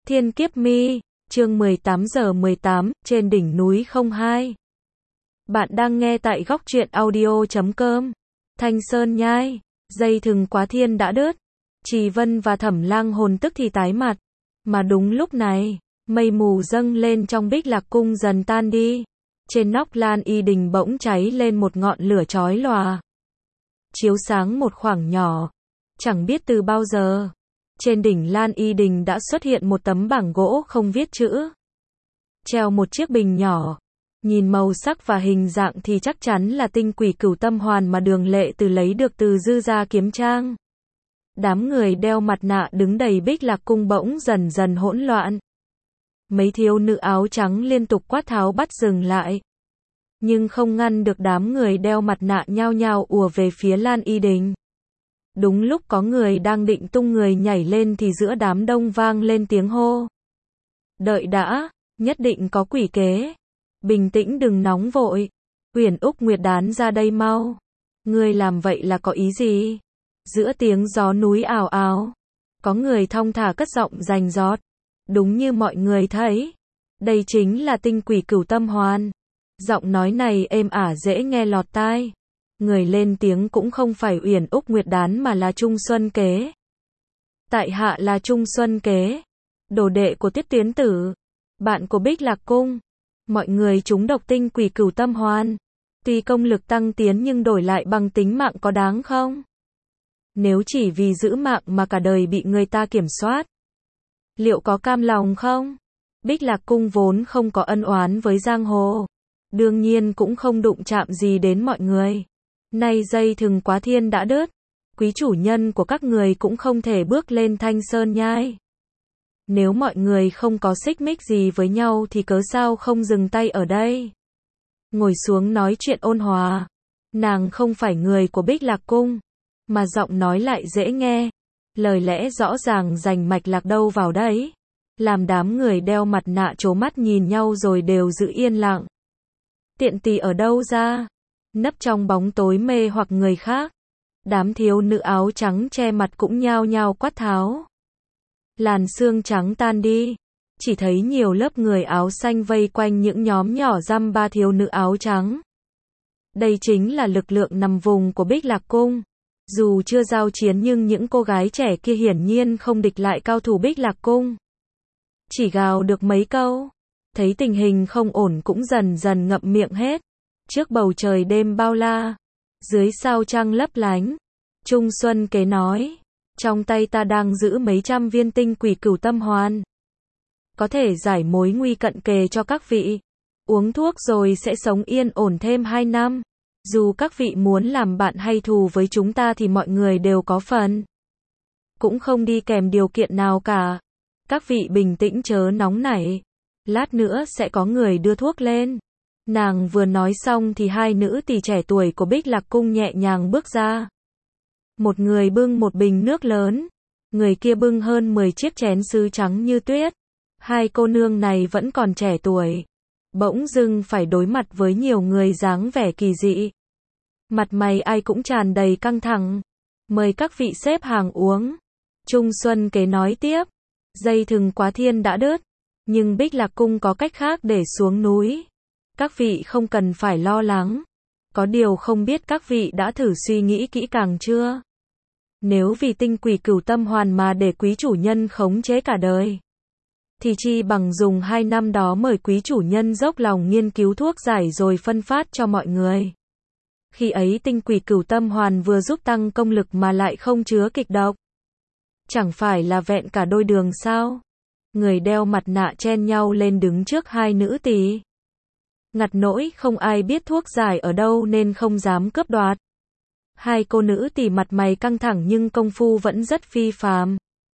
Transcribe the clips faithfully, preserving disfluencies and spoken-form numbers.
Thiên Kiếp Mi, chương mười tám giờ mười tám, trên đỉnh núi không hai. Bạn đang nghe tại góc truyện audio chấm com. Thanh Sơn Nhai, dây thừng quá thiên đã đứt. Trì Vân và Thẩm Lang hồn tức thì tái mặt. Mà đúng lúc này, mây mù dâng lên trong Bích Lạc Cung dần tan đi. Trên nóc Lan Y Đình bỗng cháy lên một ngọn lửa chói lòa. Chiếu sáng một khoảng nhỏ. Chẳng biết từ bao giờ, trên đỉnh Lan Y Đình đã xuất hiện một tấm bảng gỗ không viết chữ. Treo một chiếc bình nhỏ. Nhìn màu sắc và hình dạng thì chắc chắn là tinh quỷ cửu tâm hoàn mà Đường Lệ Từ lấy được từ Dư Gia Kiếm Trang. Đám người đeo mặt nạ đứng đầy Bích Lạc Cung bỗng dần dần hỗn loạn. Mấy thiếu nữ áo trắng liên tục quát tháo bắt dừng lại. Nhưng không ngăn được đám người đeo mặt nạ nhao nhao ùa về phía Lan Y Đình. Đúng lúc có người đang định tung người nhảy lên thì giữa đám đông vang lên tiếng hô. Đợi đã, nhất định có quỷ kế. Bình tĩnh đừng nóng vội. Uyển Úc Nguyệt Đán ra đây mau. Ngươi làm vậy là có ý gì? Giữa tiếng gió núi ào ào, có người thong thả cất giọng rành rót. Đúng như mọi người thấy, đây chính là tinh quỷ cửu tâm hoàn. Giọng nói này êm ả dễ nghe lọt tai. Người lên tiếng cũng không phải Uyển Úc Nguyệt Đán mà là Trung Xuân Kế. Tại hạ là Trung Xuân Kế, đồ đệ của Tiết Tiến Tử, bạn của Bích Lạc Cung. Mọi người trúng độc tinh quỷ cửu tâm hoàn. Tuy công lực tăng tiến nhưng đổi lại bằng tính mạng có đáng không? Nếu chỉ vì giữ mạng mà cả đời bị người ta kiểm soát, liệu có cam lòng không? Bích Lạc Cung vốn không có ân oán với giang hồ, đương nhiên cũng không đụng chạm gì đến mọi người. Nay dây thừng quá thiên đã đứt, quý chủ nhân của các người cũng không thể bước lên Thanh Sơn Nhai. Nếu mọi người không có xích mích gì với nhau thì cớ sao không dừng tay ở đây? Ngồi xuống nói chuyện ôn hòa. Nàng không phải người của Bích Lạc Cung, mà giọng nói lại dễ nghe. Lời lẽ rõ ràng rành mạch lạc đâu vào đấy. Làm đám người đeo mặt nạ trố mắt nhìn nhau rồi đều giữ yên lặng. Tiện tỳ ở đâu ra? Nấp trong bóng tối mê hoặc người khác. Đám thiếu nữ áo trắng che mặt cũng nhao nhao quát tháo. Làn sương trắng tan đi, chỉ thấy nhiều lớp người áo xanh vây quanh những nhóm nhỏ dăm ba thiếu nữ áo trắng. Đây chính là lực lượng nằm vùng của Bích Lạc Cung. Dù chưa giao chiến nhưng những cô gái trẻ kia hiển nhiên không địch lại cao thủ Bích Lạc Cung. Chỉ gào được mấy câu, thấy tình hình không ổn cũng dần dần ngậm miệng hết. Trước bầu trời đêm bao la, dưới sao trăng lấp lánh, Trung Xuân Kế nói, trong tay ta đang giữ mấy trăm viên tinh quỷ cửu tâm hoàn. Có thể giải mối nguy cận kề cho các vị. Uống thuốc rồi sẽ sống yên ổn thêm hai năm. Dù các vị muốn làm bạn hay thù với chúng ta thì mọi người đều có phần. Cũng không đi kèm điều kiện nào cả. Các vị bình tĩnh chớ nóng nảy. Lát nữa sẽ có người đưa thuốc lên. Nàng vừa nói xong thì hai nữ tỳ trẻ tuổi của Bích Lạc Cung nhẹ nhàng bước ra. Một người bưng một bình nước lớn, người kia bưng hơn mười chiếc chén sứ trắng như tuyết. Hai cô nương này vẫn còn trẻ tuổi, bỗng dưng phải đối mặt với nhiều người dáng vẻ kỳ dị. Mặt mày ai cũng tràn đầy căng thẳng. Mời các vị xếp hàng uống. Trung Xuân Kế nói tiếp, dây thừng quá thiên đã đứt, nhưng Bích Lạc Cung có cách khác để xuống núi. Các vị không cần phải lo lắng. Có điều không biết các vị đã thử suy nghĩ kỹ càng chưa? Nếu vì tinh quỷ cửu tâm hoàn mà để quý chủ nhân khống chế cả đời, thì chi bằng dùng hai năm đó mời quý chủ nhân dốc lòng nghiên cứu thuốc giải rồi phân phát cho mọi người. Khi ấy tinh quỷ cửu tâm hoàn vừa giúp tăng công lực mà lại không chứa kịch độc. Chẳng phải là vẹn cả đôi đường sao? Người đeo mặt nạ chen nhau lên đứng trước hai nữ tỳ. Ngặt nỗi không ai biết thuốc giải ở đâu nên không dám cướp đoạt. Hai cô nữ tỳ mặt mày căng thẳng nhưng công phu vẫn rất phi phàm.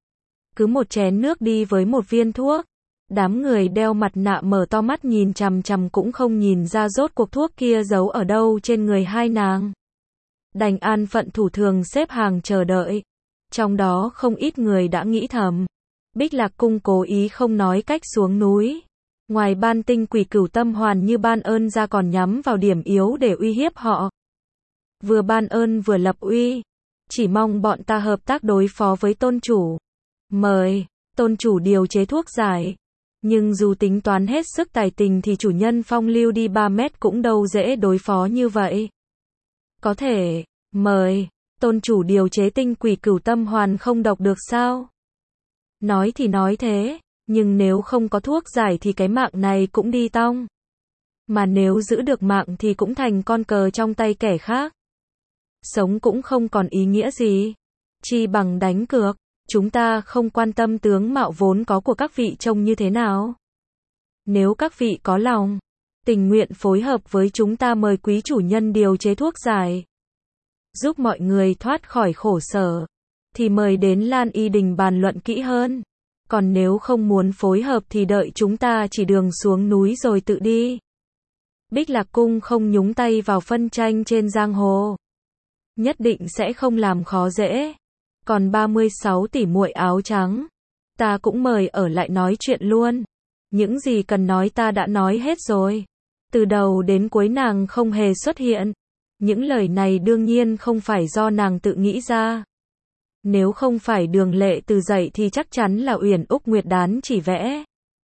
Cứ một chén nước đi với một viên thuốc. Đám người đeo mặt nạ mở to mắt nhìn chằm chằm cũng không nhìn ra rốt cuộc thuốc kia giấu ở đâu trên người hai nàng. Đành an phận thủ thường xếp hàng chờ đợi. Trong đó không ít người đã nghĩ thầm. Bích Lạc Cung cố ý không nói cách xuống núi. Ngoài ban tinh quỷ cửu tâm hoàn như ban ơn ra còn nhắm vào điểm yếu để uy hiếp họ. Vừa ban ơn vừa lập uy. Chỉ mong bọn ta hợp tác đối phó với tôn chủ. Mời. tôn chủ điều chế thuốc giải. Nhưng dù tính toán hết sức tài tình thì chủ nhân phong lưu đi ba mét cũng đâu dễ đối phó như vậy. Có thể, mời, tôn chủ điều chế tinh quỷ cửu tâm hoàn không độc được sao? Nói thì nói thế, nhưng nếu không có thuốc giải thì cái mạng này cũng đi tong. Mà nếu giữ được mạng thì cũng thành con cờ trong tay kẻ khác. Sống cũng không còn ý nghĩa gì. Chi bằng đánh cược. Chúng ta không quan tâm tướng mạo vốn có của các vị trông như thế nào. Nếu các vị có lòng, tình nguyện phối hợp với chúng ta mời quý chủ nhân điều chế thuốc giải, giúp mọi người thoát khỏi khổ sở, thì mời đến Lan Y Đình bàn luận kỹ hơn. Còn nếu không muốn phối hợp thì đợi chúng ta chỉ đường xuống núi rồi tự đi. Bích Lạc Cung không nhúng tay vào phân tranh trên giang hồ. Nhất định sẽ không làm khó dễ. Còn ba mươi sáu tỷ muội áo trắng, ta cũng mời ở lại nói chuyện luôn. Những gì cần nói ta đã nói hết rồi. Từ đầu đến cuối nàng không hề xuất hiện. Những lời này đương nhiên không phải do nàng tự nghĩ ra. Nếu không phải Đường Lệ Từ dạy thì chắc chắn là Uyển Úc Nguyệt Đán chỉ vẽ.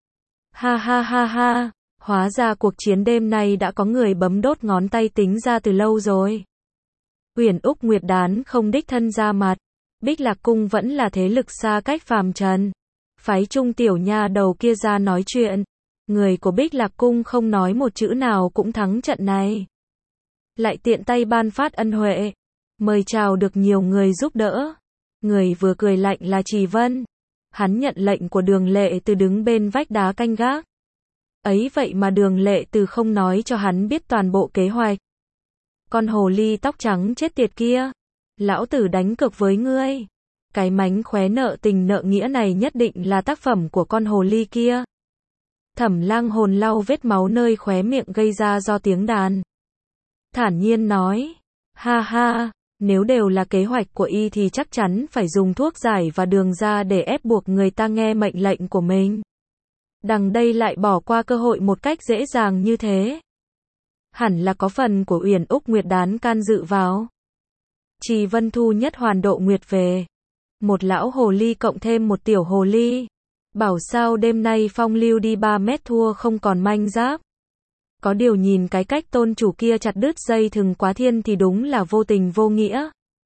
Ha ha ha ha, hóa ra cuộc chiến đêm nay đã có người bấm đốt ngón tay tính ra từ lâu rồi. Uyển Úc Nguyệt Đán không đích thân ra mặt. Bích Lạc Cung vẫn là thế lực xa cách phàm trần. Phái Trung tiểu nha đầu kia ra nói chuyện. Người của Bích Lạc Cung không nói một chữ nào cũng thắng trận này. Lại tiện tay ban phát ân huệ. Mời chào được nhiều người giúp đỡ. Người vừa cười lạnh là Trì Vân. Hắn nhận lệnh của Đường Lệ Từ đứng bên vách đá canh gác. Ấy vậy mà Đường Lệ Từ không nói cho hắn biết toàn bộ kế hoạch. Con hồ ly tóc trắng chết tiệt kia. Lão tử đánh cược với ngươi. Cái mánh khóe nợ tình nợ nghĩa này nhất định là tác phẩm của con hồ ly kia. Thẩm Lang Hồn lau vết máu nơi khóe miệng gây ra do tiếng đàn. Thản nhiên nói. Ha ha, nếu đều là kế hoạch của y thì chắc chắn phải dùng thuốc giải và đường ra để ép buộc người ta nghe mệnh lệnh của mình. Đằng đây lại bỏ qua cơ hội một cách dễ dàng như thế. Hẳn là có phần của Uyển Úc Nguyệt Đán can dự vào. Trì Vân thu nhất hoàn độ nguyệt về. Một lão hồ ly cộng thêm một tiểu hồ ly. Bảo sao đêm nay phong lưu đi ba mét thua không còn manh giáp. Có điều nhìn cái cách tôn chủ kia chặt đứt dây thừng quá thiên thì đúng là vô tình vô nghĩa.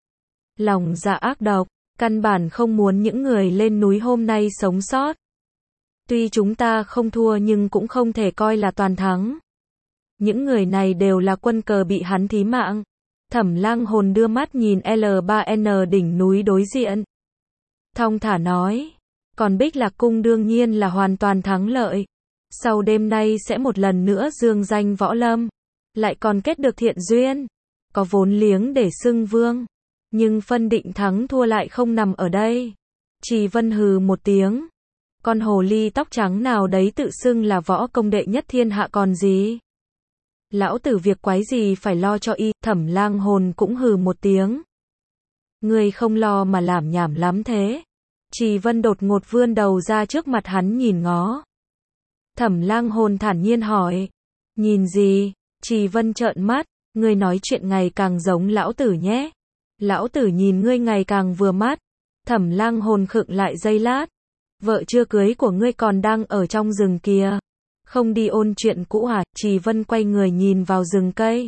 Lòng dạ ác độc, căn bản không muốn những người lên núi hôm nay sống sót. Tuy chúng ta không thua nhưng cũng không thể coi là toàn thắng. Những người này đều là quân cờ bị hắn thí mạng. Thẩm Lang Hồn đưa mắt nhìn L ba N đỉnh núi đối diện. Thong thả nói. Còn Bích Lạc Cung đương nhiên là hoàn toàn thắng lợi. Sau đêm nay sẽ một lần nữa dương danh võ lâm. Lại còn kết được thiện duyên. Có vốn liếng để xưng vương. Nhưng phân định thắng thua lại không nằm ở đây. Trì Vân hừ một tiếng. Con hồ ly tóc trắng nào đấy tự xưng là võ công đệ nhất thiên hạ còn gì. Lão tử việc quái gì phải lo cho y. Thẩm Lang Hồn cũng hừ một tiếng. Ngươi không lo mà làm nhảm lắm thế. Trì Vân đột ngột vươn đầu ra trước mặt hắn nhìn ngó. Thẩm Lang Hồn thản nhiên hỏi. Nhìn gì? Trì Vân trợn mắt. Ngươi nói chuyện ngày càng giống lão tử nhé. Lão tử nhìn ngươi ngày càng vừa mắt. Thẩm Lang Hồn khựng lại giây lát. Vợ chưa cưới của ngươi còn đang ở trong rừng kìa. Không đi ôn chuyện cũ hả? Trì Vân quay người nhìn vào rừng cây.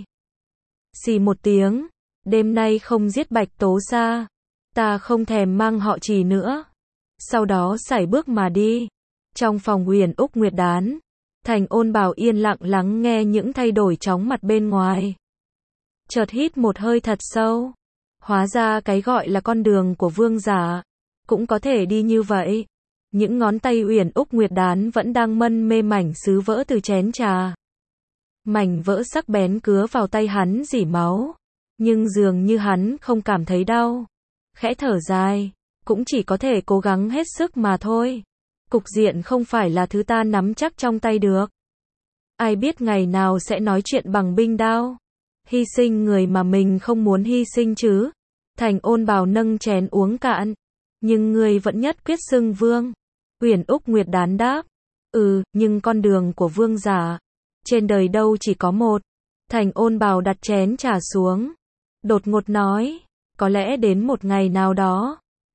Xì một tiếng. Đêm nay không giết Bạch Tố Sa. Ta không thèm mang họ Trì nữa. Sau đó sải bước mà đi. Trong phòng Uyển Úc Nguyệt Đán. Thành Ôn Bảo yên lặng lắng nghe những thay đổi chóng mặt bên ngoài. Chợt hít một hơi thật sâu. Hóa ra cái gọi là con đường của vương giả. Cũng có thể đi như vậy. Những ngón tay Uyển Úc Nguyệt Đán vẫn đang mân mê mảnh sứ vỡ từ chén trà. Mảnh vỡ sắc bén cứa vào tay hắn rỉ máu. Nhưng dường như hắn không cảm thấy đau. Khẽ thở dài. Cũng chỉ có thể cố gắng hết sức mà thôi. Cục diện không phải là thứ ta nắm chắc trong tay được. Ai biết ngày nào sẽ nói chuyện bằng binh đao. Hy sinh người mà mình không muốn hy sinh chứ. Thành Ôn Bảo nâng chén uống cạn. Nhưng người vẫn nhất quyết xưng vương. Uyển Úc Nguyệt Đán đáp. Ừ, nhưng con đường của vương giả. Trên đời đâu chỉ có một. Thành Ôn Bảo đặt chén trà xuống. Đột ngột nói. Có lẽ đến một ngày nào đó.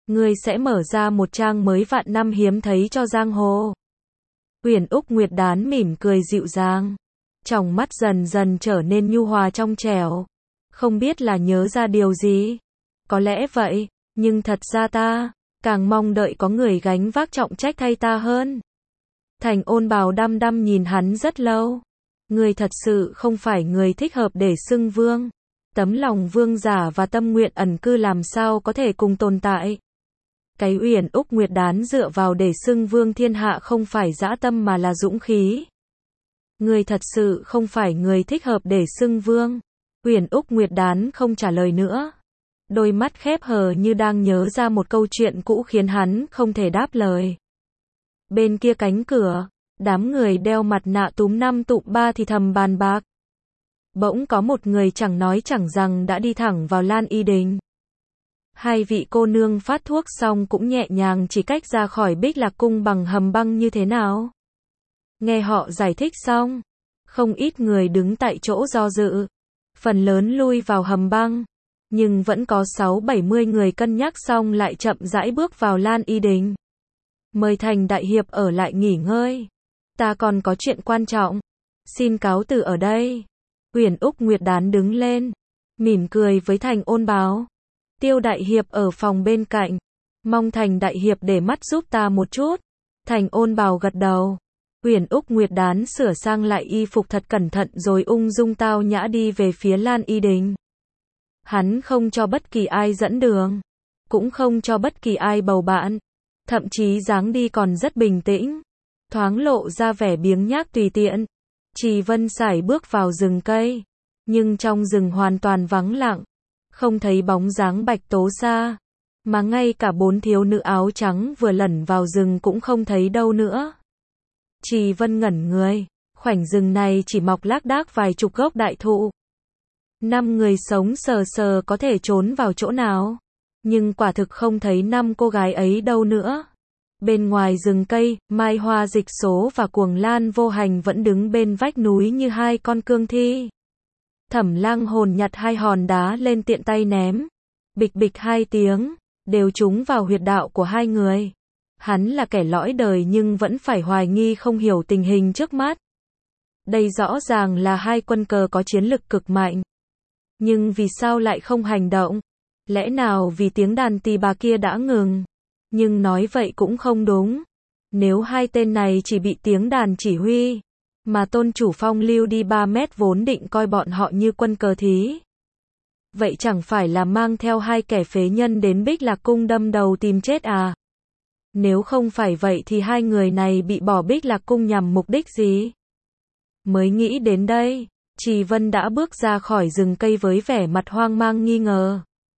ngươi sẽ mở ra một trang mới vạn năm hiếm thấy cho giang hồ. Uyển Úc Nguyệt Đán mỉm cười dịu dàng, trong mắt dần dần trở nên nhu hòa trong trẻo. Không biết là nhớ ra điều gì. Có lẽ vậy, nhưng thật ra ta càng mong đợi có người gánh vác trọng trách thay ta hơn. Thành Ôn Bào đăm đăm nhìn hắn rất lâu. Ngươi thật sự không phải người thích hợp để xưng vương. Tấm lòng vương giả và tâm nguyện ẩn cư làm sao có thể cùng tồn tại. Cái Uyển Úc Nguyệt Đán dựa vào để xưng vương thiên hạ không phải dã tâm mà là dũng khí. Ngươi thật sự không phải người thích hợp để xưng vương. Uyển Úc Nguyệt Đán không trả lời nữa. Đôi mắt khép hờ như đang nhớ ra một câu chuyện cũ khiến hắn không thể đáp lời. Bên kia cánh cửa, đám người đeo mặt nạ túm năm tụm ba thì thầm bàn bạc. Bỗng có một người chẳng nói chẳng rằng đã đi thẳng vào Lan Y Đình. Hai vị cô nương phát thuốc xong cũng nhẹ nhàng chỉ cách ra khỏi Bích Lạc Cung bằng hầm băng như thế nào. Nghe họ giải thích xong, không ít người đứng tại chỗ do dự. Phần lớn lui vào hầm băng, nhưng vẫn có sáu bảy mươi người cân nhắc xong lại chậm rãi bước vào Lan Y Đình. Mời Thành đại hiệp ở lại nghỉ ngơi. Ta còn có chuyện quan trọng. Xin cáo từ ở đây. Uyển Úc Nguyệt Đán đứng lên, mỉm cười với Thành Ôn Bào. Tiêu đại hiệp ở phòng bên cạnh. Mong Thành đại hiệp để mắt giúp ta một chút. Thành Ôn Bào gật đầu. Uyển Úc Nguyệt Đán sửa sang lại y phục thật cẩn thận rồi ung dung tao nhã đi về phía Lan Y Đình. Hắn không cho bất kỳ ai dẫn đường, cũng không cho bất kỳ ai bầu bạn, thậm chí dáng đi còn rất bình tĩnh, thoáng lộ ra vẻ biếng nhác tùy tiện. Trì Vân sải bước vào rừng cây, nhưng trong rừng hoàn toàn vắng lặng, không thấy bóng dáng Bạch Tố Sa, mà ngay cả bốn thiếu nữ áo trắng vừa lẩn vào rừng cũng không thấy đâu nữa. Trì Vân ngẩn người, khoảnh rừng này chỉ mọc lác đác vài chục gốc đại thụ. Năm người sống sờ sờ có thể trốn vào chỗ nào, nhưng quả thực không thấy năm cô gái ấy đâu nữa. Bên ngoài rừng cây, Mai Hoa Dịch Số và Cuồng Lan Vô Hành vẫn đứng bên vách núi như hai con cương thi. Thẩm Lang Hồn nhặt hai hòn đá lên tiện tay ném. Bịch bịch hai tiếng, đều trúng vào huyệt đạo của hai người. Hắn là kẻ lõi đời nhưng vẫn phải hoài nghi không hiểu tình hình trước mắt. Đây rõ ràng là hai quân cờ có chiến lực cực mạnh. Nhưng vì sao lại không hành động? Lẽ nào vì tiếng đàn tỳ bà kia đã ngừng? Nhưng nói vậy cũng không đúng. Nếu hai tên này chỉ bị tiếng đàn chỉ huy, mà tôn chủ phong lưu đi ba mét vốn định coi bọn họ như quân cờ thí. Vậy chẳng phải là mang theo hai kẻ phế nhân đến Bích Lạc Cung đâm đầu tìm chết à? Nếu không phải vậy thì hai người này bị bỏ Bích Lạc Cung nhằm mục đích gì? Mới nghĩ đến đây, Trì Vân đã bước ra khỏi rừng cây với vẻ mặt hoang mang nghi ngờ.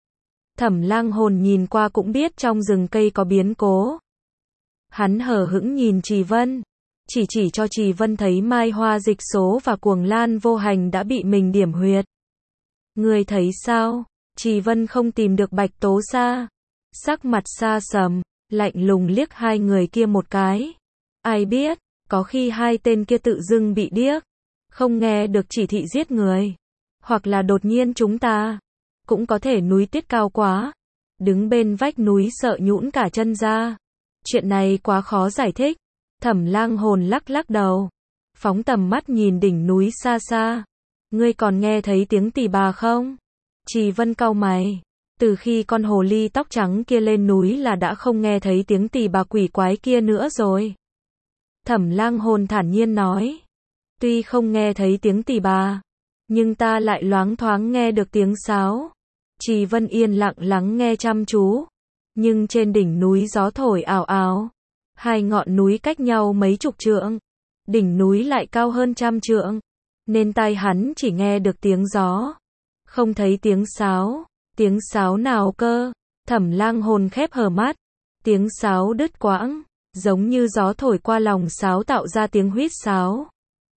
Thẩm Lang Hồn nhìn qua cũng biết trong rừng cây có biến cố. Hắn hờ hững nhìn Trì Vân, chỉ chỉ cho Trì Vân thấy Mai Hoa Dịch Số và Cuồng Lan Vô Hành đã bị mình điểm huyệt. Người thấy sao? Trì Vân không tìm được Bạch Tố Sa. Sắc mặt xa sầm, lạnh lùng liếc hai người kia một cái. Ai biết, có khi hai tên kia tự dưng bị điếc, không nghe được chỉ thị giết người, hoặc là đột nhiên chúng ta, cũng có thể núi tuyết cao quá, đứng bên vách núi sợ nhũn cả chân ra. Chuyện này quá khó giải thích. Thẩm Lang Hồn lắc lắc đầu, phóng tầm mắt nhìn đỉnh núi xa xa. Ngươi còn nghe thấy tiếng tỳ bà không? Trì Vân cau mày. Từ khi con hồ ly tóc trắng kia lên núi là đã không nghe thấy tiếng tỳ bà quỷ quái kia nữa rồi. Thẩm Lang Hồn thản nhiên nói. Tuy không nghe thấy tiếng tỳ bà, nhưng ta lại loáng thoáng nghe được tiếng sáo. Trì Vân yên lặng lắng nghe chăm chú. Nhưng trên đỉnh núi gió thổi ào ào. Hai ngọn núi cách nhau mấy chục trượng. Đỉnh núi lại cao hơn trăm trượng. Nên tai hắn chỉ nghe được tiếng gió. Không thấy tiếng sáo. Tiếng sáo nào cơ? Thẩm Lang Hồn khép hờ mắt. Tiếng sáo đứt quãng, giống như gió thổi qua lòng sáo tạo ra tiếng huýt sáo.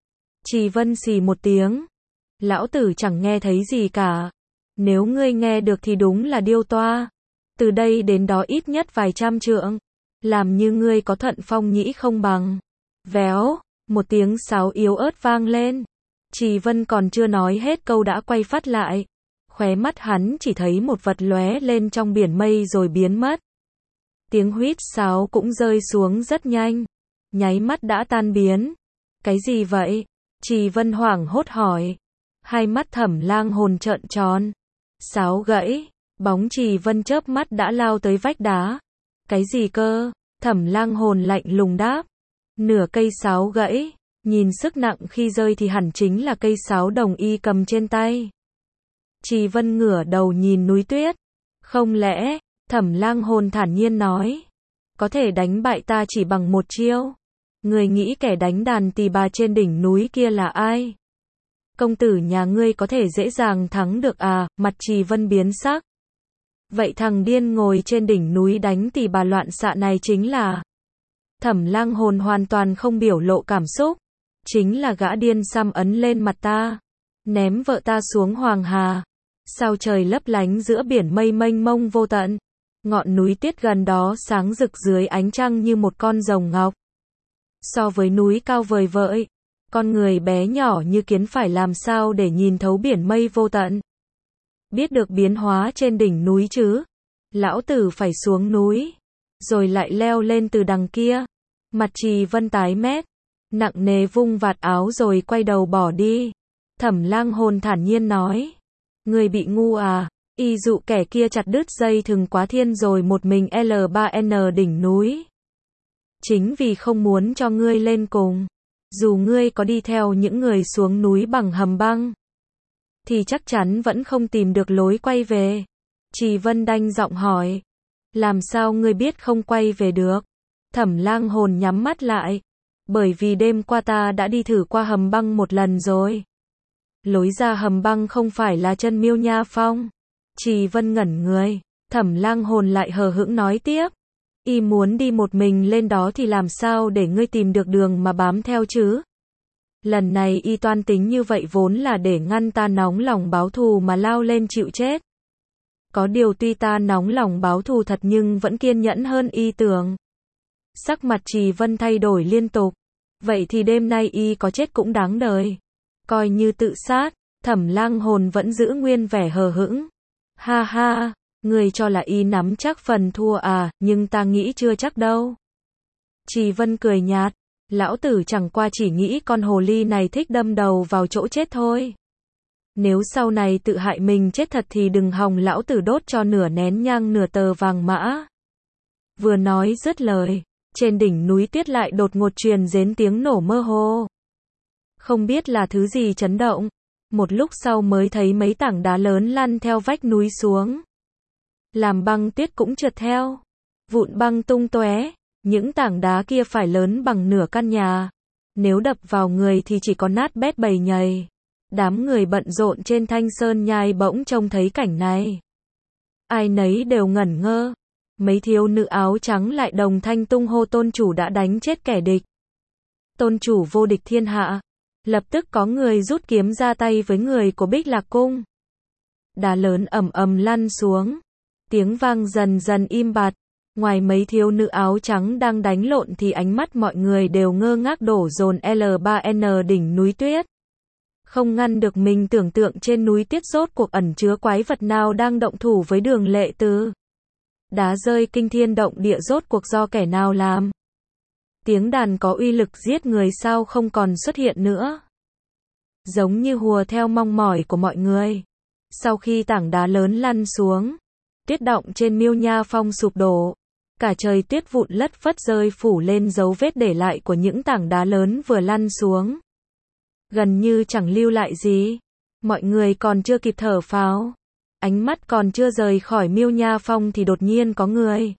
Trì Vân xì một tiếng. Lão tử chẳng nghe thấy gì cả. Nếu ngươi nghe được thì đúng là điêu toa. Từ đây đến đó ít nhất vài trăm trượng. Làm như ngươi có thuận phong nhĩ không bằng. Véo, một tiếng sáo yếu ớt vang lên. Trì Vân còn chưa nói hết câu đã quay phát lại. Khóe mắt hắn chỉ thấy một vật lóe lên trong biển mây rồi biến mất. Tiếng huýt sáo cũng rơi xuống rất nhanh, nháy mắt đã tan biến. Cái gì vậy? Trì Vân hoảng hốt hỏi. Hai mắt Thẩm Lang Hồn trợn tròn. Sáo gãy, bóng Trì Vân chớp mắt đã lao tới vách đá. Cái gì cơ? Thẩm Lang Hồn lạnh lùng đáp. Nửa cây sáo gãy, nhìn sức nặng khi rơi thì hẳn chính là cây sáo đồng y cầm trên tay. Trì Vân ngửa đầu nhìn núi tuyết. Không lẽ, Thẩm Lang Hồn thản nhiên nói, có thể đánh bại ta chỉ bằng một chiêu? Người nghĩ kẻ đánh đàn tỳ bà trên đỉnh núi kia là ai? Công tử nhà ngươi có thể dễ dàng thắng được à? Mặt Trì Vân biến sắc. Vậy thằng điên ngồi trên đỉnh núi đánh tỳ bà loạn xạ này chính là... Thẩm Lang Hồn hoàn toàn không biểu lộ cảm xúc. Chính là gã điên xăm ấn lên mặt ta, ném vợ ta xuống Hoàng Hà. Sao trời lấp lánh giữa biển mây mênh mông vô tận. Ngọn núi Tiết gần đó sáng rực dưới ánh trăng như một con rồng ngọc. So với núi cao vời vợi, con người bé nhỏ như kiến phải làm sao để nhìn thấu biển mây vô tận. Biết được biến hóa trên đỉnh núi chứ? Lão tử phải xuống núi, rồi lại leo lên từ đằng kia. Mặt Trì Vân tái mét, nặng nề vung vạt áo rồi quay đầu bỏ đi. Thẩm Lang Hồn thản nhiên nói, người bị ngu à? Y dụ kẻ kia chặt đứt dây thừng quá thiên rồi một mình L ba N đỉnh núi. Chính vì không muốn cho ngươi lên cùng. Dù ngươi có đi theo những người xuống núi bằng hầm băng, thì chắc chắn vẫn không tìm được lối quay về. Trì Vân đanh giọng hỏi, làm sao ngươi biết không quay về được? Thẩm Lang Hồn nhắm mắt lại, bởi vì đêm qua ta đã đi thử qua hầm băng một lần rồi. Lối ra hầm băng không phải là chân Miêu Nha Phong. Trì Vân ngẩn người, Thẩm Lang Hồn lại hờ hững nói tiếp, y muốn đi một mình lên đó thì làm sao để ngươi tìm được đường mà bám theo chứ? Lần này y toan tính như vậy vốn là để ngăn ta nóng lòng báo thù mà lao lên chịu chết. Có điều tuy ta nóng lòng báo thù thật nhưng vẫn kiên nhẫn hơn y tưởng. Sắc mặt Trì Vân thay đổi liên tục. Vậy thì đêm nay y có chết cũng đáng đời. Coi như tự sát. Thẩm Lang Hồn vẫn giữ nguyên vẻ hờ hững. Ha ha, người cho là y nắm chắc phần thua à, nhưng ta nghĩ chưa chắc đâu. Trì Vân cười nhạt, lão tử chẳng qua chỉ nghĩ con hồ ly này thích đâm đầu vào chỗ chết thôi. Nếu sau này tự hại mình chết thật thì đừng hòng lão tử đốt cho nửa nén nhang nửa tờ vàng mã. Vừa nói dứt lời, trên đỉnh núi Tiết lại đột ngột truyền đến tiếng nổ mơ hồ. Không biết là thứ gì chấn động. Một lúc sau mới thấy mấy tảng đá lớn lăn theo vách núi xuống. Làm băng tuyết cũng trượt theo. Vụn băng tung tóe. Những tảng đá kia phải lớn bằng nửa căn nhà. Nếu đập vào người thì chỉ có nát bét bầy nhầy. Đám người bận rộn trên Thanh Sơn Nhai bỗng trông thấy cảnh này. Ai nấy đều ngẩn ngơ. Mấy thiếu nữ áo trắng lại đồng thanh tung hô tôn chủ đã đánh chết kẻ địch. Tôn chủ vô địch thiên hạ. Lập tức có người rút kiếm ra tay với người của Bích Lạc Cung. Đá lớn ầm ầm lăn xuống. Tiếng vang dần dần im bặt. Ngoài mấy thiếu nữ áo trắng đang đánh lộn thì ánh mắt mọi người đều ngơ ngác đổ dồn L ba N đỉnh núi tuyết. Không ngăn được mình tưởng tượng trên núi Tiết rốt cuộc ẩn chứa quái vật nào đang động thủ với Đường Lệ Từ. Đá rơi kinh thiên động địa rốt cuộc do kẻ nào làm? Tiếng đàn có uy lực giết người sao không còn xuất hiện nữa? Giống như hùa theo mong mỏi của mọi người. Sau khi tảng đá lớn lăn xuống, tuyết động trên Miêu Nha Phong sụp đổ. Cả trời tuyết vụn lất phất rơi phủ lên dấu vết để lại của những tảng đá lớn vừa lăn xuống. Gần như chẳng lưu lại gì. Mọi người còn chưa kịp thở phào. Ánh mắt còn chưa rời khỏi Miêu Nha Phong thì đột nhiên có người.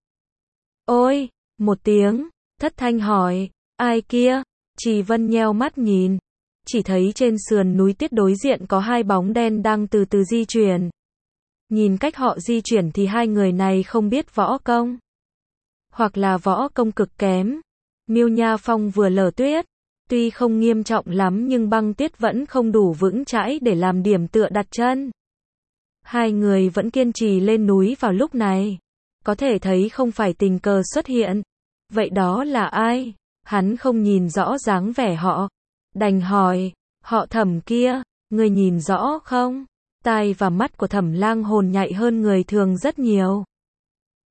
Ôi! Một tiếng. Thất thanh hỏi. Ai kia? Trì Vân nheo mắt nhìn. Chỉ thấy trên sườn núi Tiết đối diện có hai bóng đen đang từ từ di chuyển. Nhìn cách họ di chuyển thì hai người này không biết võ công. Hoặc là võ công cực kém. Miêu Nha Phong vừa lở tuyết. Tuy không nghiêm trọng lắm nhưng băng tuyết vẫn không đủ vững chãi để làm điểm tựa đặt chân. Hai người vẫn kiên trì lên núi vào lúc này. Có thể thấy không phải tình cờ xuất hiện. Vậy đó là ai? Hắn không nhìn rõ dáng vẻ họ. Đành hỏi, họ Thẩm kia, người nhìn rõ không? Tai và mắt của Thẩm Lang Hồn nhạy hơn người thường rất nhiều.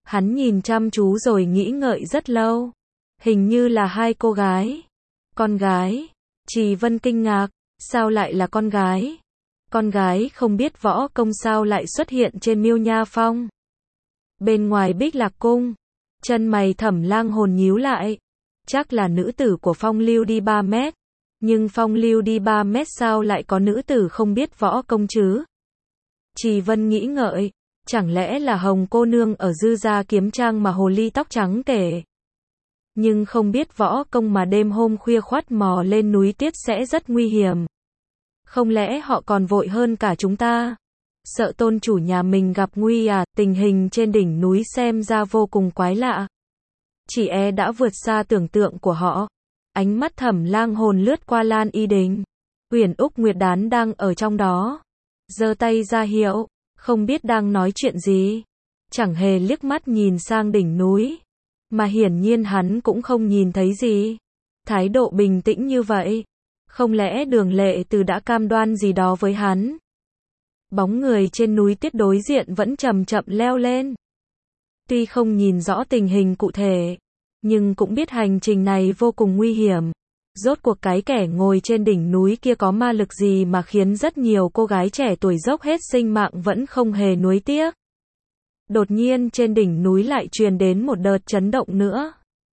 Hắn nhìn chăm chú rồi nghĩ ngợi rất lâu. Hình như là hai cô gái. Con gái. Trì Vân kinh ngạc, sao lại là con gái? Con gái không biết võ công sao lại xuất hiện trên Miêu Nha Phong. Bên ngoài Bích Lạc Cung, chân mày Thẩm Lang Hồn nhíu lại. Chắc là nữ tử của Phong Lưu đi ba mét. Nhưng Phong Lưu đi ba mét sao lại có nữ tử không biết võ công chứ? Trì Vân nghĩ ngợi, chẳng lẽ là Hồng cô nương ở Dư Gia Kiếm Trang mà hồ ly tóc trắng kể. Nhưng không biết võ công mà đêm hôm khuya khoắt mò lên núi Tiết sẽ rất nguy hiểm. Không lẽ họ còn vội hơn cả chúng ta? Sợ tôn chủ nhà mình gặp nguy à? Tình hình trên đỉnh núi xem ra vô cùng quái lạ. Chỉ e đã vượt xa tưởng tượng của họ. Ánh mắt Thẩm Lang Hồn lướt qua Lan Y Đình. Uyển Úc Nguyệt Đán đang ở trong đó. Giơ tay ra hiệu, không biết đang nói chuyện gì. Chẳng hề liếc mắt nhìn sang đỉnh núi. Mà hiển nhiên hắn cũng không nhìn thấy gì. Thái độ bình tĩnh như vậy. Không lẽ Đường Lệ Từ đã cam đoan gì đó với hắn? Bóng người trên núi Tiết đối diện vẫn chậm chậm leo lên. Tuy không nhìn rõ tình hình cụ thể, nhưng cũng biết hành trình này vô cùng nguy hiểm. Rốt cuộc cái kẻ ngồi trên đỉnh núi kia có ma lực gì mà khiến rất nhiều cô gái trẻ tuổi dốc hết sinh mạng vẫn không hề nuối tiếc. Đột nhiên trên đỉnh núi lại truyền đến một đợt chấn động nữa.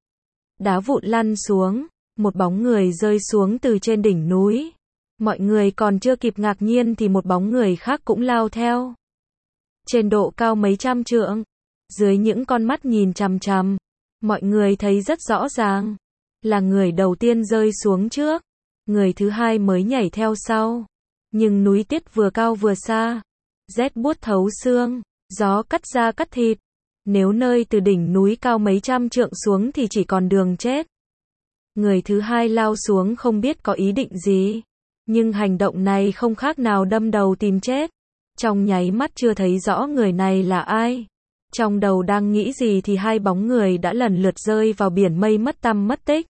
Đá vụn lăn xuống, một bóng người rơi xuống từ trên đỉnh núi. Mọi người còn chưa kịp ngạc nhiên thì một bóng người khác cũng lao theo. Trên độ cao mấy trăm trượng, dưới những con mắt nhìn chằm chằm, mọi người thấy rất rõ ràng, là người đầu tiên rơi xuống trước, người thứ hai mới nhảy theo sau. Nhưng núi Tiết vừa cao vừa xa, rét buốt thấu xương, gió cắt da cắt thịt. Nếu nơi từ đỉnh núi cao mấy trăm trượng xuống thì chỉ còn đường chết. Người thứ hai lao xuống không biết có ý định gì, nhưng hành động này không khác nào đâm đầu tìm chết. Trong nháy mắt chưa thấy rõ người này là ai. Trong đầu đang nghĩ gì thì hai bóng người đã lần lượt rơi vào biển mây mất tăm mất tích.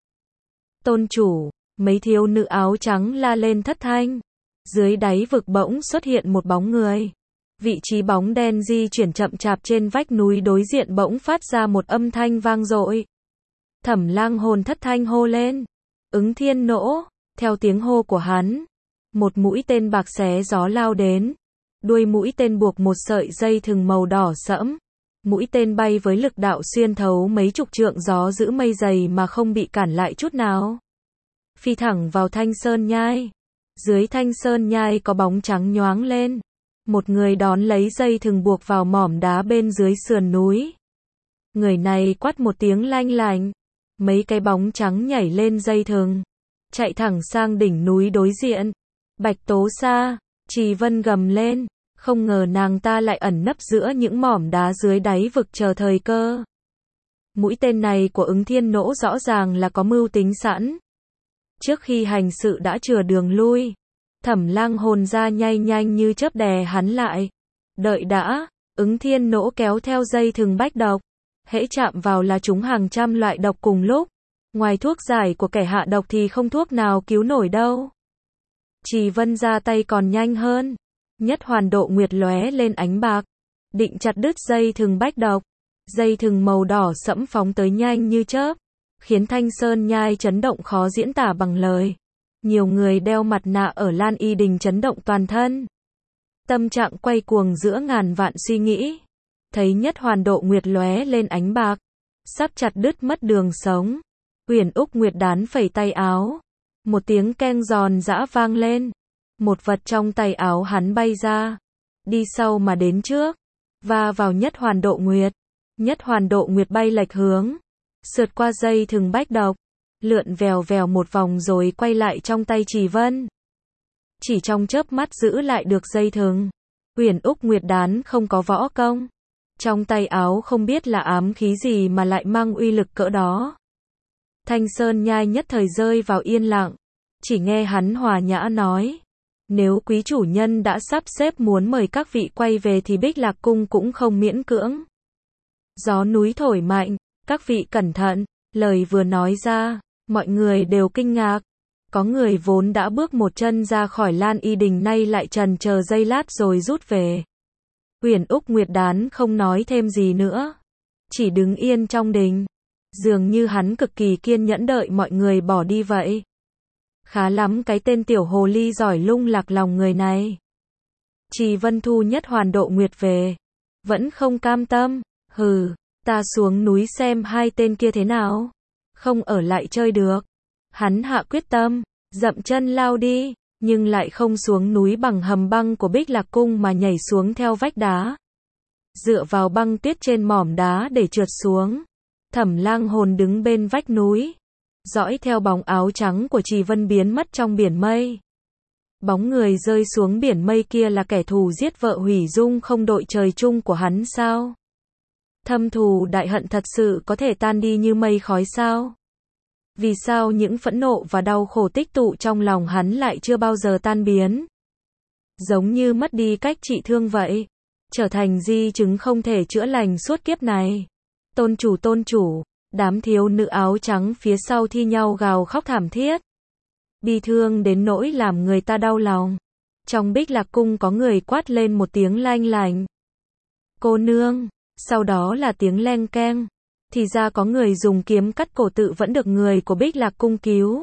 Tôn chủ, mấy thiếu nữ áo trắng la lên thất thanh. Dưới đáy vực bỗng xuất hiện một bóng người. Vị trí bóng đen di chuyển chậm chạp trên vách núi đối diện bỗng phát ra một âm thanh vang dội. Thẩm Lang Hồn thất thanh hô lên. Ứng Thiên Nỗ. Theo tiếng hô của hắn, một mũi tên bạc xé gió lao đến. Đuôi mũi tên buộc một sợi dây thừng màu đỏ sẫm. Mũi tên bay với lực đạo xuyên thấu mấy chục trượng gió giữ mây dày mà không bị cản lại chút nào. Phi thẳng vào Thanh Sơn Nhai. Dưới Thanh Sơn Nhai có bóng trắng nhoáng lên. Một người đón lấy dây thừng buộc vào mỏm đá bên dưới sườn núi. Người này quát một tiếng lanh lành. Mấy cái bóng trắng nhảy lên dây thừng, chạy thẳng sang đỉnh núi đối diện. Bạch Tố Sa, Trì Vân gầm lên, không ngờ nàng ta lại ẩn nấp giữa những mỏm đá dưới đáy vực chờ thời cơ. Mũi tên này của Ứng Thiên Nỗ rõ ràng là có mưu tính sẵn. Trước khi hành sự đã chừa đường lui, Thẩm Lang Hồn ra nhanh nhanh như chớp đè hắn lại. Đợi đã, Ứng Thiên Nỗ kéo theo dây thừng bách độc. Hễ chạm vào là trúng hàng trăm loại độc cùng lúc. Ngoài thuốc giải của kẻ hạ độc thì không thuốc nào cứu nổi đâu. Trì Vân ra tay còn nhanh hơn. Nhất Hoàn Độ Nguyệt lóe lên ánh bạc, định chặt đứt dây thừng bách độc. Dây thừng màu đỏ sẫm phóng tới nhanh như chớp, khiến Thanh Sơn Nhai chấn động khó diễn tả bằng lời. Nhiều người đeo mặt nạ ở Lan Y Đình chấn động toàn thân. Tâm trạng quay cuồng giữa ngàn vạn suy nghĩ. Thấy Nhất Hoàn Độ Nguyệt lóe lên ánh bạc, sắp chặt đứt mất đường sống. Uyển Úc Nguyệt Đán phẩy tay áo. Một tiếng keng giòn giã vang lên. Một vật trong tay áo hắn bay ra, đi sau mà đến trước, va vào Nhất Hoàn Độ Nguyệt. Nhất Hoàn Độ Nguyệt bay lệch hướng, sượt qua dây thừng bách độc, lượn vèo vèo một vòng rồi quay lại trong tay Trì Vân. Chỉ trong chớp mắt giữ lại được dây thừng. Uyển Úc Nguyệt Đán không có võ công, trong tay áo không biết là ám khí gì mà lại mang uy lực cỡ đó. Thanh Sơn Nhai nhất thời rơi vào yên lặng, chỉ nghe hắn hòa nhã nói. Nếu quý chủ nhân đã sắp xếp muốn mời các vị quay về thì Bích Lạc Cung cũng không miễn cưỡng. Gió núi thổi mạnh, các vị cẩn thận. Lời vừa nói ra, mọi người đều kinh ngạc. Có người vốn đã bước một chân ra khỏi Lan Y Đình nay lại trần chờ giây lát rồi rút về. Uyển Úc Nguyệt Đán không nói thêm gì nữa. chỉ đứng yên trong đình. Dường như hắn cực kỳ kiên nhẫn đợi mọi người bỏ đi vậy. Khá lắm cái tên tiểu hồ ly giỏi lung lạc lòng người này. Trì Vân Thu nhất hoàn độ nguyệt về. Vẫn không cam tâm. Hừ, ta xuống núi xem hai tên kia thế nào. Không ở lại chơi được. Hắn hạ quyết tâm, dậm chân lao đi, nhưng lại không xuống núi bằng hầm băng của Bích Lạc Cung mà nhảy xuống theo vách đá. Dựa vào băng tuyết trên mỏm đá để trượt xuống. Thẩm Lang Hồn đứng bên vách núi, dõi theo bóng áo trắng của Trì Vân biến mất trong biển mây. Bóng người rơi xuống biển mây kia là kẻ thù giết vợ hủy dung không đội trời chung của hắn sao? Thâm thù đại hận thật sự có thể tan đi như mây khói sao? Vì sao những phẫn nộ và đau khổ tích tụ trong lòng hắn lại chưa bao giờ tan biến? Giống như mất đi cách trị thương vậy, trở thành di chứng không thể chữa lành suốt kiếp này. Tôn chủ tôn chủ, đám thiếu nữ áo trắng phía sau thi nhau gào khóc thảm thiết. Bi thương đến nỗi làm người ta đau lòng. Trong Bích Lạc Cung có người quát lên một tiếng lanh lành. Cô nương, sau đó là tiếng leng keng. Thì ra có người dùng kiếm cắt cổ tự vẫn được người của Bích Lạc Cung cứu.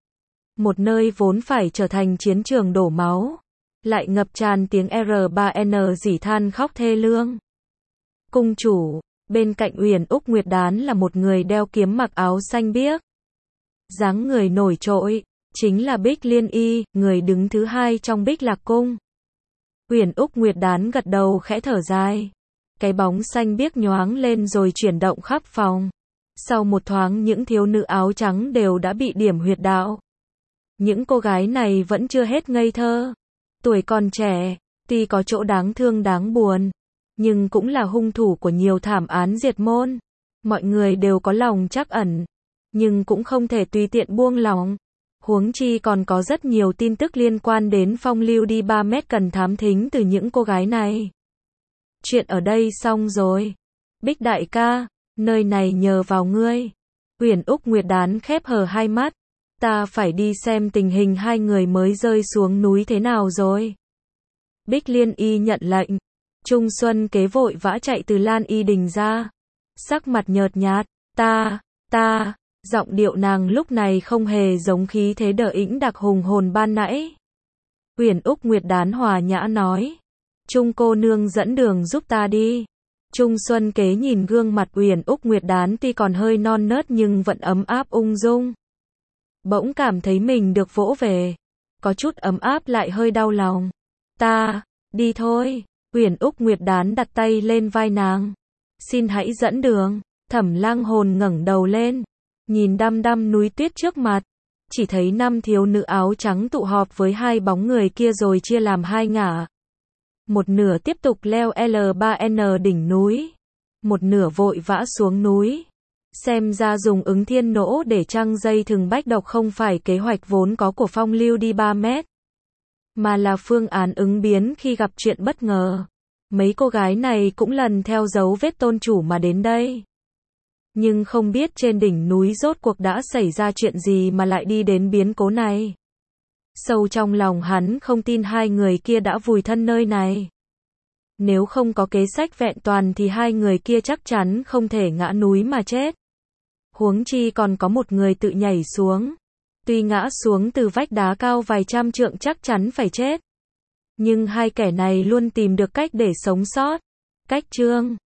Một nơi vốn phải trở thành chiến trường đổ máu, lại ngập tràn tiếng R ba N rỉ than khóc thê lương. Cung chủ, bên cạnh Uyển Úc Nguyệt Đán là một người đeo kiếm mặc áo xanh biếc. Dáng người nổi trội, chính là Bích Liên Y, người đứng thứ hai trong Bích Lạc Cung. Uyển Úc Nguyệt Đán gật đầu khẽ thở dài. Cái bóng xanh biếc nhoáng lên rồi chuyển động khắp phòng. Sau một thoáng những thiếu nữ áo trắng đều đã bị điểm huyệt đạo. Những cô gái này vẫn chưa hết ngây thơ. Tuổi còn trẻ, tuy có chỗ đáng thương đáng buồn, nhưng cũng là hung thủ của nhiều thảm án diệt môn. Mọi người đều có lòng trắc ẩn, nhưng cũng không thể tùy tiện buông lòng. Huống chi còn có rất nhiều tin tức liên quan đến phong lưu đi ba mét cần thám thính từ những cô gái này. Chuyện ở đây xong rồi. Bích đại ca, nơi này nhờ vào ngươi. Uyển Úc Nguyệt Đán khép hờ hai mắt. Ta phải đi xem tình hình hai người mới rơi xuống núi thế nào rồi. Bích Liên Y nhận lệnh. Trung Xuân Kế vội vã chạy từ Lan Y Đình ra. Sắc mặt nhợt nhạt. Ta, ta, giọng điệu nàng lúc này không hề giống khí thế đờ ĩnh đặc hùng hồn ban nãy. Uyển Úc Nguyệt Đán hòa nhã nói. Trung cô nương dẫn đường giúp ta đi. Trung Xuân Kế nhìn gương mặt Uyển Úc Nguyệt Đán tuy còn hơi non nớt nhưng vẫn ấm áp ung dung. Bỗng cảm thấy mình được vỗ về. Có chút ấm áp lại hơi đau lòng. Ta, đi thôi. Uyển Úc Nguyệt Đán đặt tay lên vai nàng. Xin hãy dẫn đường. Thẩm Lang Hồn ngẩng đầu lên, nhìn đăm đăm núi tuyết trước mặt. Chỉ thấy năm thiếu nữ áo trắng tụ họp với hai bóng người kia rồi chia làm hai ngả. Một nửa tiếp tục leo L ba N đỉnh núi. Một nửa vội vã xuống núi. Xem ra dùng ứng thiên nỗ để trăng dây thừng bách độc không phải kế hoạch vốn có của phong lưu đi ba mét. Mà là phương án ứng biến khi gặp chuyện bất ngờ. Mấy cô gái này cũng lần theo dấu vết tôn chủ mà đến đây. Nhưng không biết trên đỉnh núi rốt cuộc đã xảy ra chuyện gì mà lại đi đến biến cố này. Sâu trong lòng hắn không tin hai người kia đã vùi thân nơi này. Nếu không có kế sách vẹn toàn thì hai người kia chắc chắn không thể ngã núi mà chết. Huống chi còn có một người tự nhảy xuống. Tuy ngã xuống từ vách đá cao vài trăm trượng chắc chắn phải chết. Nhưng hai kẻ này luôn tìm được cách để sống sót. Cách chương